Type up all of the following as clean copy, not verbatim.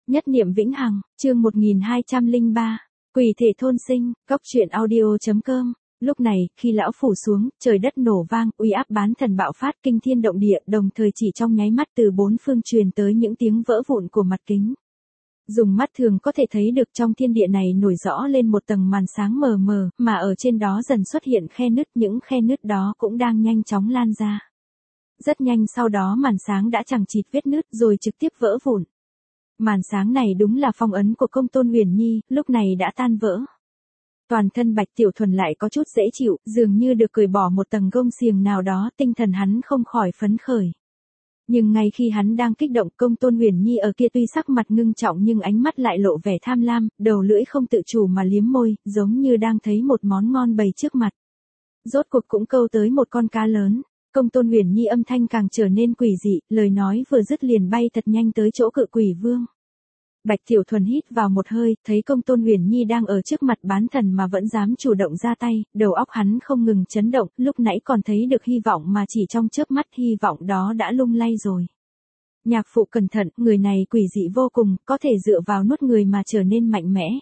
Nhất niệm vĩnh hằng, chương 1203, quỷ thể thôn sinh, góc truyện audio.com. Lúc này, khi lão phủ xuống, trời đất nổ vang, uy áp bán thần bạo phát kinh thiên động địa, đồng thời chỉ trong nháy mắt từ bốn phương truyền tới những tiếng vỡ vụn của mặt kính. Dùng mắt thường có thể thấy được trong thiên địa này nổi rõ lên một tầng màn sáng mờ mờ, mà ở trên đó dần xuất hiện khe nứt, những khe nứt đó cũng đang nhanh chóng lan ra. Rất nhanh sau đó màn sáng đã chằng chịt vết nứt rồi trực tiếp vỡ vụn. Màn sáng này đúng là phong ấn của công tôn Huyền Nhi, lúc này đã tan vỡ. Toàn thân Bạch Tiểu Thuần lại có chút dễ chịu, dường như được cởi bỏ một tầng gông xiềng nào đó, tinh thần hắn không khỏi phấn khởi. Nhưng ngay khi hắn đang kích động, công tôn Huyền Nhi ở kia tuy sắc mặt ngưng trọng nhưng ánh mắt lại lộ vẻ tham lam, đầu lưỡi không tự chủ mà liếm môi, giống như đang thấy một món ngon bày trước mặt. Rốt cuộc cũng câu tới một con cá lớn. Công tôn Huyền Nhi âm thanh càng trở nên quỷ dị, lời nói vừa dứt liền bay thật nhanh tới chỗ cự quỷ vương. Bạch Tiểu Thuần hít vào một hơi, thấy công tôn Huyền Nhi đang ở trước mặt bán thần mà vẫn dám chủ động ra tay, đầu óc hắn không ngừng chấn động, lúc nãy còn thấy được hy vọng mà chỉ trong chớp mắt hy vọng đó đã lung lay rồi. Nhạc phụ cẩn thận, người này quỷ dị vô cùng, có thể dựa vào nuốt người mà trở nên mạnh mẽ.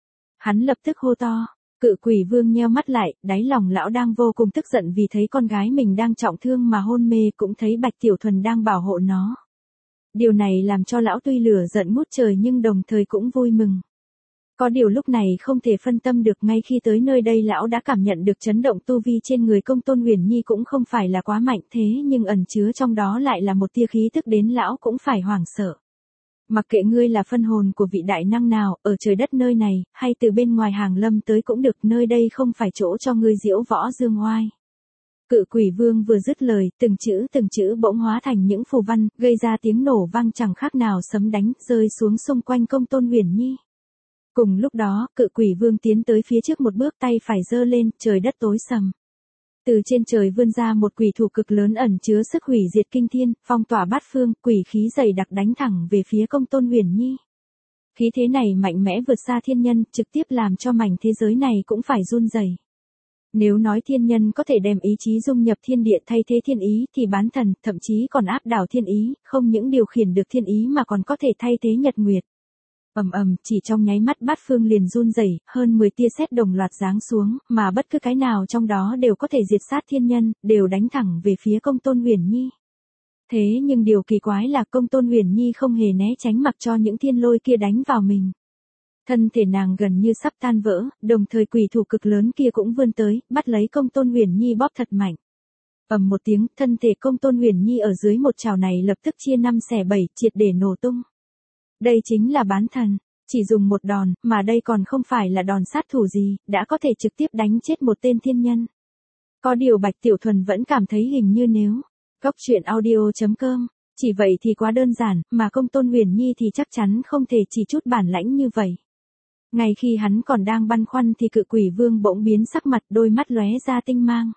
Hắn lập tức hô to. Cự quỷ vương nheo mắt lại, đáy lòng lão đang vô cùng tức giận vì thấy con gái mình đang trọng thương mà hôn mê, cũng thấy Bạch Tiểu Thuần đang bảo hộ nó. Điều này làm cho lão tuy lửa giận ngút trời nhưng đồng thời cũng vui mừng. Có điều lúc này không thể phân tâm được, ngay khi tới nơi đây lão đã cảm nhận được chấn động tu vi trên người công tôn Huyền Nhi cũng không phải là quá mạnh thế nhưng ẩn chứa trong đó lại là một tia khí tức đến lão cũng phải hoảng sợ. Mặc kệ ngươi là phân hồn của vị đại năng nào, ở trời đất nơi này, hay từ bên ngoài hàng lâm tới cũng được, nơi đây không phải chỗ cho ngươi diễu võ dương oai. Cự quỷ vương vừa dứt lời, từng chữ bỗng hóa thành những phù văn, gây ra tiếng nổ vang chẳng khác nào sấm đánh, rơi xuống xung quanh công tôn Huyền Nhi. Cùng lúc đó, cự quỷ vương tiến tới phía trước một bước, tay phải giơ lên, trời đất tối sầm. Từ trên trời vươn ra một quỷ thủ cực lớn ẩn chứa sức hủy diệt kinh thiên, phong tỏa bát phương, quỷ khí dày đặc đánh thẳng về phía công tôn Huyền Nhi. Khí thế này mạnh mẽ vượt xa thiên nhân, trực tiếp làm cho mảnh thế giới này cũng phải run rẩy. Nếu nói thiên nhân có thể đem ý chí dung nhập thiên địa thay thế thiên ý thì bán thần, thậm chí còn áp đảo thiên ý, không những điều khiển được thiên ý mà còn có thể thay thế nhật nguyệt. Chỉ trong nháy mắt bát phương liền run rẩy, hơn 10 tia sét đồng loạt giáng xuống, mà bất cứ cái nào trong đó đều có thể diệt sát thiên nhân, đều đánh thẳng về phía công tôn Huyền Nhi. Thế nhưng điều kỳ quái là công tôn Huyền Nhi không hề né tránh mặc cho những thiên lôi kia đánh vào mình. Thân thể nàng gần như sắp tan vỡ, đồng thời quỷ thủ cực lớn kia cũng vươn tới, bắt lấy công tôn Huyền Nhi bóp thật mạnh. Ầm một tiếng, thân thể công tôn Huyền Nhi ở dưới một trào này lập tức chia 5 xẻ 7, triệt để nổ tung. Đây chính là bán thần, chỉ dùng một đòn, mà đây còn không phải là đòn sát thủ gì, đã có thể trực tiếp đánh chết một tên thiên nhân. Có điều Bạch Tiểu Thuần vẫn cảm thấy hình như nếu góc truyện audio.com, chỉ vậy thì quá đơn giản, mà công tôn Huyền Nhi thì chắc chắn không thể chỉ chút bản lãnh như vậy. Ngay khi hắn còn đang băn khoăn thì cự quỷ vương bỗng biến sắc mặt, đôi mắt lóe ra tinh mang.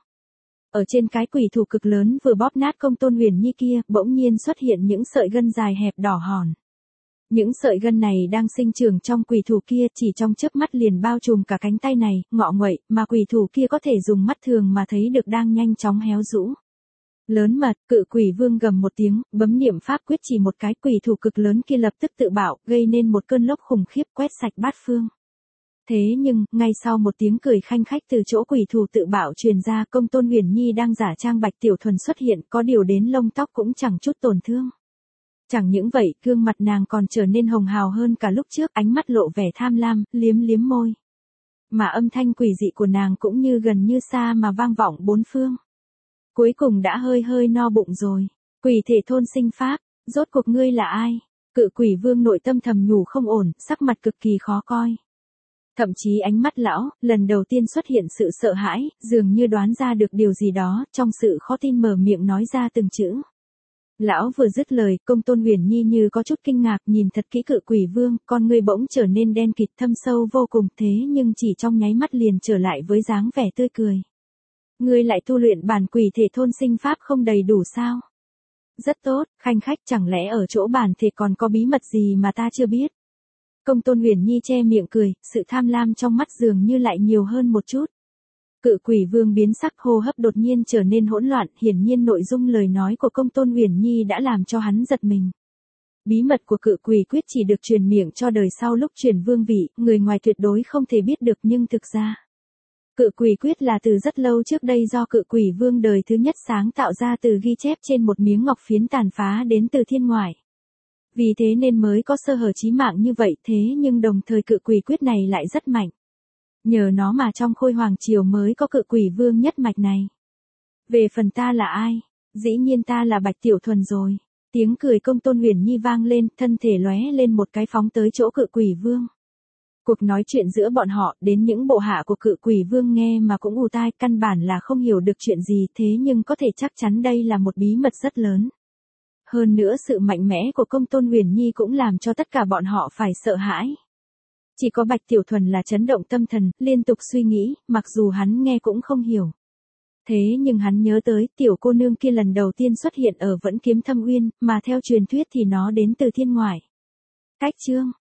Ở trên cái quỷ thủ cực lớn vừa bóp nát công tôn Huyền Nhi kia, bỗng nhiên xuất hiện những sợi gân dài hẹp đỏ hòn. Những sợi gân này đang sinh trưởng trong quỷ thủ kia, chỉ trong chớp mắt liền bao trùm cả cánh tay này, ngọ nguậy, mà quỷ thủ kia có thể dùng mắt thường mà thấy được đang nhanh chóng héo rũ. Lớn mật, cự quỷ vương gầm một tiếng, bấm niệm pháp quyết chỉ một cái, quỷ thủ cực lớn kia lập tức tự bạo, gây nên một cơn lốc khủng khiếp quét sạch bát phương. Thế nhưng, ngay sau một tiếng cười khanh khách từ chỗ quỷ thủ tự bạo truyền ra, công tôn Huyền Nhi đang giả trang Bạch Tiểu Thuần xuất hiện, có điều đến lông tóc cũng chẳng chút tổn thương. Chẳng những vậy, gương mặt nàng còn trở nên hồng hào hơn cả lúc trước, ánh mắt lộ vẻ tham lam, liếm môi. Mà âm thanh quỷ dị của nàng cũng như gần như xa mà vang vọng bốn phương. Cuối cùng đã hơi no bụng rồi. Quỷ thể thôn sinh pháp, rốt cuộc ngươi là ai? Cự quỷ vương nội tâm thầm nhủ không ổn, sắc mặt cực kỳ khó coi. Thậm chí ánh mắt lão, lần đầu tiên xuất hiện sự sợ hãi, dường như đoán ra được điều gì đó, trong sự khó tin mở miệng nói ra từng chữ. Lão vừa dứt lời, công tôn Huyền Nhi như có chút kinh ngạc nhìn thật kỹ cự quỷ vương, con ngươi bỗng trở nên đen kịt thâm sâu vô cùng, thế nhưng chỉ trong nháy mắt liền trở lại với dáng vẻ tươi cười. Ngươi lại tu luyện bản quỷ thể thôn sinh pháp không đầy đủ sao? Rất tốt, khanh khách, chẳng lẽ ở chỗ bản thể còn có bí mật gì mà ta chưa biết? Công tôn Huyền Nhi che miệng cười, sự tham lam trong mắt dường như lại nhiều hơn một chút. Cự quỷ vương biến sắc, hô hấp đột nhiên trở nên hỗn loạn, hiển nhiên nội dung lời nói của công tôn Huyền Nhi đã làm cho hắn giật mình. Bí mật của cự quỷ quyết chỉ được truyền miệng cho đời sau lúc truyền vương vị, người ngoài tuyệt đối không thể biết được nhưng thực ra. Cự quỷ quyết là từ rất lâu trước đây do cự quỷ vương đời thứ nhất sáng tạo ra từ ghi chép trên một miếng ngọc phiến tàn phá đến từ thiên ngoại. Vì thế nên mới có sơ hở chí mạng như vậy, thế nhưng đồng thời cự quỷ quyết này lại rất mạnh. Nhờ nó mà trong Khôi Hoàng Triều mới có cự quỷ vương nhất mạch này. Về phần ta là ai? Dĩ nhiên ta là Bạch Tiểu Thuần rồi. Tiếng cười Công Tôn Huyền Nhi vang lên, thân thể lóe lên một cái phóng tới chỗ cự quỷ vương. Cuộc nói chuyện giữa bọn họ đến những bộ hạ của cự quỷ vương nghe mà cũng ù tai, căn bản là không hiểu được chuyện gì, thế nhưng có thể chắc chắn đây là một bí mật rất lớn. Hơn nữa sự mạnh mẽ của Công Tôn Huyền Nhi cũng làm cho tất cả bọn họ phải sợ hãi. Chỉ có Bạch Tiểu Thuần là chấn động tâm thần, liên tục suy nghĩ, mặc dù hắn nghe cũng không hiểu. Thế nhưng hắn nhớ tới tiểu cô nương kia lần đầu tiên xuất hiện ở Vẫn Kiếm Thâm Uyên, mà theo truyền thuyết thì nó đến từ thiên ngoại. Cách chương